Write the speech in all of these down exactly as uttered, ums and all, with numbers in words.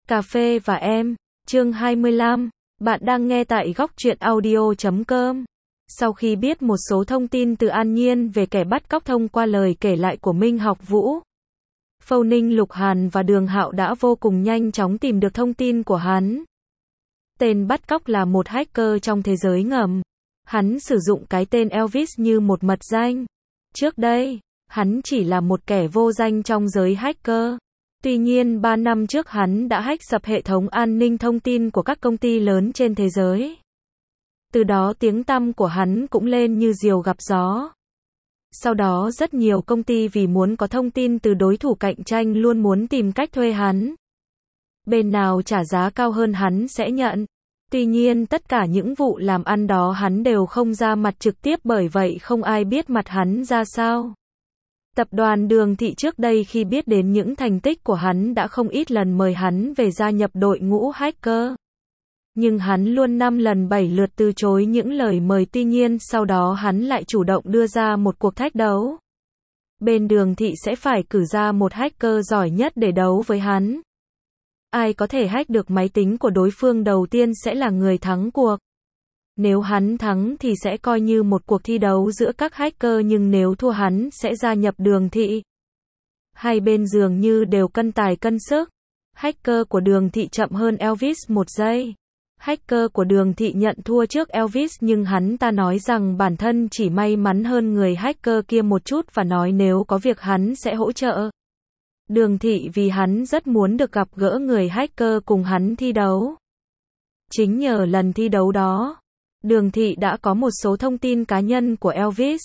Cà phê và em, chương hai mươi lăm, bạn đang nghe tại góc truyện audio chấm com. Sau khi biết một số thông tin từ An Nhiên về kẻ bắt cóc thông qua lời kể lại của Minh Học Vũ, Phâu Ninh, Lục Hàn và Đường Hạo đã vô cùng nhanh chóng tìm được thông tin của hắn. Tên bắt cóc là một hacker trong thế giới ngầm. Hắn sử dụng cái tên Elvis như một mật danh. Trước đây, hắn chỉ là một kẻ vô danh trong giới hacker. Tuy nhiên ba năm trước hắn đã hack sập hệ thống an ninh thông tin của các công ty lớn trên thế giới. Từ đó tiếng tăm của hắn cũng lên như diều gặp gió. Sau đó rất nhiều công ty vì muốn có thông tin từ đối thủ cạnh tranh luôn muốn tìm cách thuê hắn. Bên nào trả giá cao hơn hắn sẽ nhận. Tuy nhiên tất cả những vụ làm ăn đó hắn đều không ra mặt trực tiếp, bởi vậy không ai biết mặt hắn ra sao. Tập đoàn Đường Thị trước đây khi biết đến những thành tích của hắn đã không ít lần mời hắn về gia nhập đội ngũ hacker. Nhưng hắn luôn năm lần bảy lượt từ chối những lời mời, tuy nhiên sau đó hắn lại chủ động đưa ra một cuộc thách đấu. Bên Đường Thị sẽ phải cử ra một hacker giỏi nhất để đấu với hắn. Ai có thể hack được máy tính của đối phương đầu tiên sẽ là người thắng cuộc. Nếu hắn thắng thì sẽ coi như một cuộc thi đấu giữa các hacker, nhưng nếu thua hắn sẽ gia nhập Đường Thị. Hai bên dường như đều cân tài cân sức. Hacker của Đường Thị chậm hơn Elvis một giây. Hacker của Đường Thị nhận thua trước Elvis, nhưng hắn ta nói rằng bản thân chỉ may mắn hơn người hacker kia một chút và nói nếu có việc hắn sẽ hỗ trợ Đường Thị, vì hắn rất muốn được gặp gỡ người hacker cùng hắn thi đấu. Chính nhờ lần thi đấu đó, Đường Thị đã có một số thông tin cá nhân của Elvis.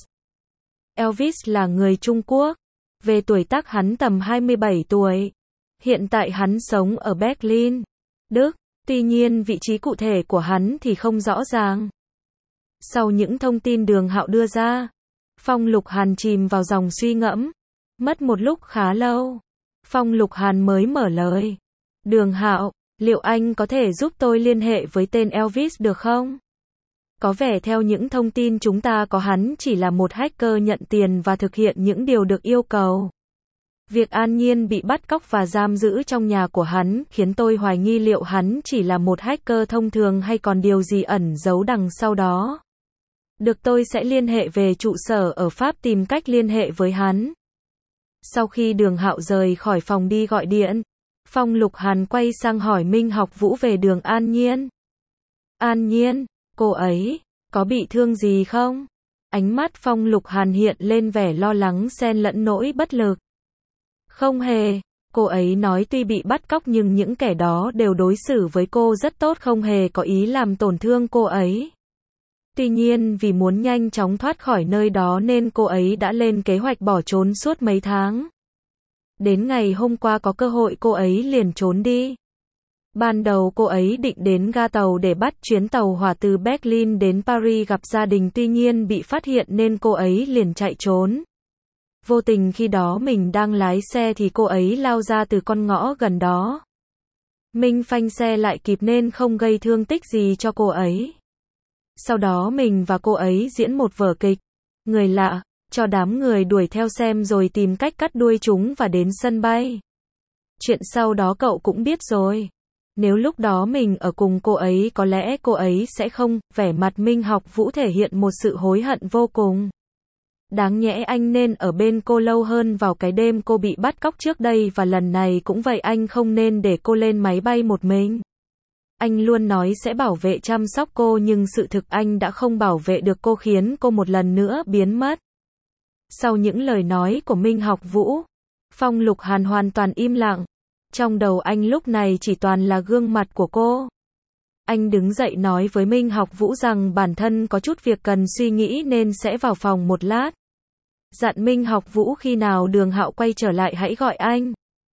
Elvis là người Trung Quốc. Về tuổi tác hắn tầm hai mươi bảy tuổi. Hiện tại hắn sống ở Berlin, Đức. Tuy nhiên vị trí cụ thể của hắn thì không rõ ràng. Sau những thông tin Đường Hạo đưa ra, Phong Lục Hàn chìm vào dòng suy ngẫm. Mất một lúc khá lâu, Phong Lục Hàn mới mở lời. Đường Hạo, liệu anh có thể giúp tôi liên hệ với tên Elvis được không? Có vẻ theo những thông tin chúng ta có, hắn chỉ là một hacker nhận tiền và thực hiện những điều được yêu cầu. Việc An Nhiên bị bắt cóc và giam giữ trong nhà của hắn khiến tôi hoài nghi liệu hắn chỉ là một hacker thông thường hay còn điều gì ẩn giấu đằng sau đó. Được, tôi sẽ liên hệ về trụ sở ở Pháp tìm cách liên hệ với hắn. Sau khi Đường Hạo rời khỏi phòng đi gọi điện, Phong Lục Hàn quay sang hỏi Minh Học Vũ về Đường An Nhiên. An Nhiên, cô ấy có bị thương gì không? Ánh mắt Phong Lục Hàn hiện lên vẻ lo lắng xen lẫn nỗi bất lực. Không hề, cô ấy nói tuy bị bắt cóc nhưng những kẻ đó đều đối xử với cô rất tốt, không hề có ý làm tổn thương cô ấy. Tuy nhiên vì muốn nhanh chóng thoát khỏi nơi đó nên cô ấy đã lên kế hoạch bỏ trốn suốt mấy tháng. Đến ngày hôm qua có cơ hội cô ấy liền trốn đi. Ban đầu cô ấy định đến ga tàu để bắt chuyến tàu hỏa từ Berlin đến Paris gặp gia đình, tuy nhiên bị phát hiện nên cô ấy liền chạy trốn. Vô tình khi đó mình đang lái xe thì cô ấy lao ra từ con ngõ gần đó. Mình phanh xe lại kịp nên không gây thương tích gì cho cô ấy. Sau đó mình và cô ấy diễn một vở kịch người lạ, cho đám người đuổi theo xem rồi tìm cách cắt đuôi chúng và đến sân bay. Chuyện sau đó cậu cũng biết rồi. Nếu lúc đó mình ở cùng cô ấy có lẽ cô ấy sẽ không. Vẻ mặt Minh Học Vũ thể hiện một sự hối hận vô cùng. Đáng nhẽ anh nên ở bên cô lâu hơn vào cái đêm cô bị bắt cóc trước đây, và lần này cũng vậy, anh không nên để cô lên máy bay một mình. Anh luôn nói sẽ bảo vệ chăm sóc cô nhưng sự thực anh đã không bảo vệ được cô, khiến cô một lần nữa biến mất. Sau những lời nói của Minh Học Vũ, Phong Lục Hàn hoàn toàn im lặng. Trong đầu anh lúc này chỉ toàn là gương mặt của cô. Anh đứng dậy nói với Minh Học Vũ rằng bản thân có chút việc cần suy nghĩ nên sẽ vào phòng một lát. Dặn Minh Học Vũ khi nào Đường Hạo quay trở lại hãy gọi anh.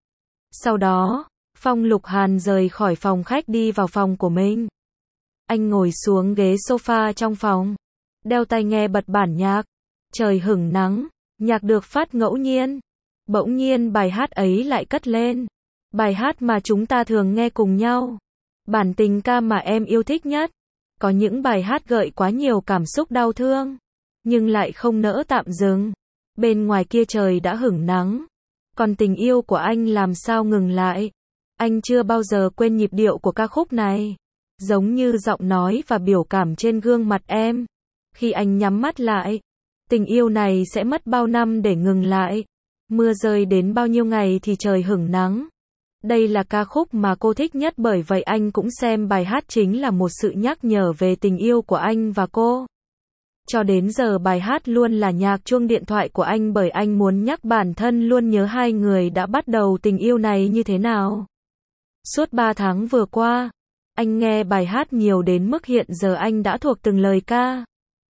Sau đó, Phong Lục Hàn rời khỏi phòng khách đi vào phòng của mình. Anh ngồi xuống ghế sofa trong phòng, đeo tai nghe bật bản nhạc. Trời hửng nắng, nhạc được phát ngẫu nhiên. Bỗng nhiên bài hát ấy lại cất lên. Bài hát mà chúng ta thường nghe cùng nhau. Bản tình ca mà em yêu thích nhất. Có những bài hát gợi quá nhiều cảm xúc đau thương, nhưng lại không nỡ tạm dừng. Bên ngoài kia trời đã hửng nắng. Còn tình yêu của anh làm sao ngừng lại? Anh chưa bao giờ quên nhịp điệu của ca khúc này. Giống như giọng nói và biểu cảm trên gương mặt em. Khi anh nhắm mắt lại, tình yêu này sẽ mất bao năm để ngừng lại. Mưa rơi đến bao nhiêu ngày thì trời hửng nắng. Đây là ca khúc mà cô thích nhất, bởi vậy anh cũng xem bài hát chính là một sự nhắc nhở về tình yêu của anh và cô. Cho đến giờ bài hát luôn là nhạc chuông điện thoại của anh, bởi anh muốn nhắc bản thân luôn nhớ hai người đã bắt đầu tình yêu này như thế nào. Suốt ba tháng vừa qua, anh nghe bài hát nhiều đến mức hiện giờ anh đã thuộc từng lời ca,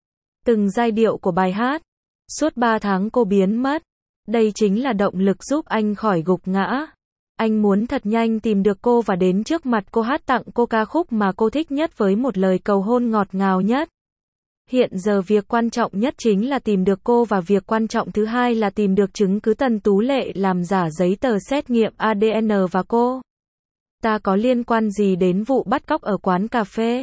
từng giai điệu của bài hát. Suốt ba tháng cô biến mất. Đây chính là động lực giúp anh khỏi gục ngã. Anh muốn thật nhanh tìm được cô và đến trước mặt cô hát tặng cô ca khúc mà cô thích nhất với một lời cầu hôn ngọt ngào nhất. Hiện giờ việc quan trọng nhất chính là tìm được cô, và việc quan trọng thứ hai là tìm được chứng cứ Tần Tú Lệ làm giả giấy tờ xét nghiệm a đê en và cô ta có liên quan gì đến vụ bắt cóc ở quán cà phê.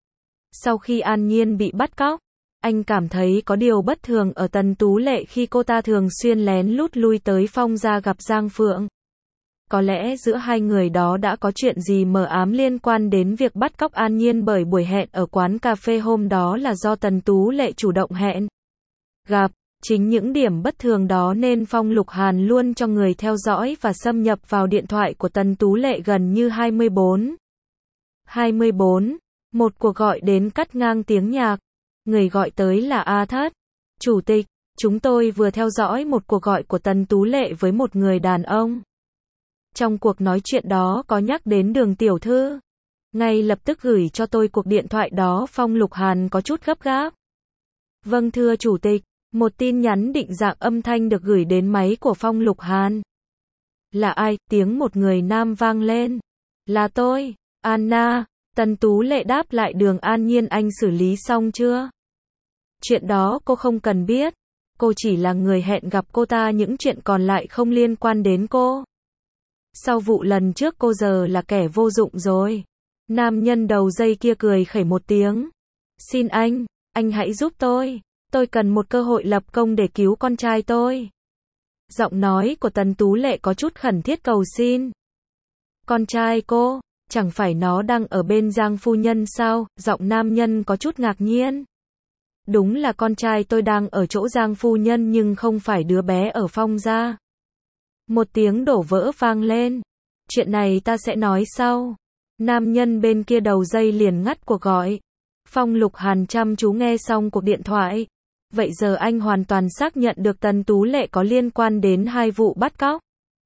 Sau khi An Nhiên bị bắt cóc, anh cảm thấy có điều bất thường ở Tần Tú Lệ khi cô ta thường xuyên lén lút lui tới Phong gia gặp Giang Phượng. Có lẽ giữa hai người đó đã có chuyện gì mờ ám liên quan đến việc bắt cóc An Nhiên, bởi buổi hẹn ở quán cà phê hôm đó là do Tần Tú Lệ chủ động hẹn gặp. Chính những điểm bất thường đó nên Phong Lục Hàn luôn cho người theo dõi và xâm nhập vào điện thoại của Tần Tú Lệ gần như hai mươi bốn. hai mươi bốn. Một cuộc gọi đến cắt ngang tiếng nhạc. Người gọi tới là A Thất. Chủ tịch, chúng tôi vừa theo dõi một cuộc gọi của Tần Tú Lệ với một người đàn ông. Trong cuộc nói chuyện đó có nhắc đến Đường tiểu thư. Ngay lập tức gửi cho tôi cuộc điện thoại đó. Phong Lục Hàn có chút gấp gáp. Vâng thưa chủ tịch. Một tin nhắn định dạng âm thanh được gửi đến máy của Phong Lục Hàn. Là ai? Tiếng một người nam vang lên. Là tôi, Anna. Tần Tú Lệ đáp lại. Đường An Nhiên anh xử lý xong chưa? Chuyện đó cô không cần biết. Cô chỉ là người hẹn gặp cô ta, những chuyện còn lại không liên quan đến cô. Sau vụ lần trước cô giờ là kẻ vô dụng rồi. Nam nhân đầu dây kia cười khẩy một tiếng. Xin anh, anh hãy giúp tôi. Tôi cần một cơ hội lập công để cứu con trai tôi. Giọng nói của Tần Tú Lệ có chút khẩn thiết cầu xin. Con trai cô, chẳng phải nó đang ở bên Giang phu nhân sao? Giọng nam nhân có chút ngạc nhiên. Đúng là con trai tôi đang ở chỗ Giang phu nhân, nhưng không phải đứa bé ở Phong gia. Một tiếng đổ vỡ vang lên. Chuyện này ta sẽ nói sau. Nam nhân bên kia đầu dây liền ngắt cuộc gọi. Phong Lục Hàn chăm chú nghe xong cuộc điện thoại. Vậy giờ anh hoàn toàn xác nhận được Tần Tú Lệ có liên quan đến hai vụ bắt cóc.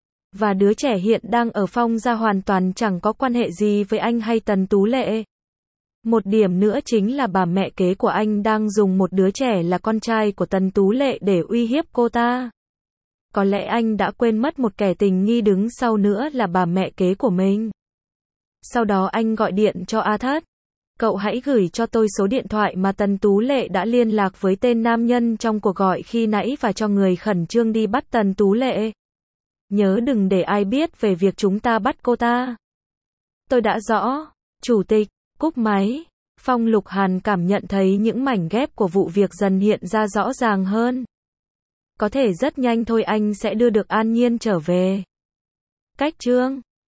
Và đứa trẻ hiện đang ở Phong gia hoàn toàn chẳng có quan hệ gì với anh hay Tần Tú Lệ. Một điểm nữa chính là bà mẹ kế của anh đang dùng một đứa trẻ là con trai của Tần Tú Lệ để uy hiếp cô ta. Có lẽ anh đã quên mất một kẻ tình nghi đứng sau nữa là bà mẹ kế của mình. Sau đó anh gọi điện cho A Thất. Cậu hãy gửi cho tôi số điện thoại mà Tần Tú Lệ đã liên lạc với tên nam nhân trong cuộc gọi khi nãy và cho người khẩn trương đi bắt Tần Tú Lệ. Nhớ đừng để ai biết về việc chúng ta bắt cô ta. Tôi đã rõ. Chủ tịch, cúp máy. Phong Lục Hàn cảm nhận thấy những mảnh ghép của vụ việc dần hiện ra rõ ràng hơn. Có thể rất nhanh thôi anh sẽ đưa được An Nhiên trở về. Cách chương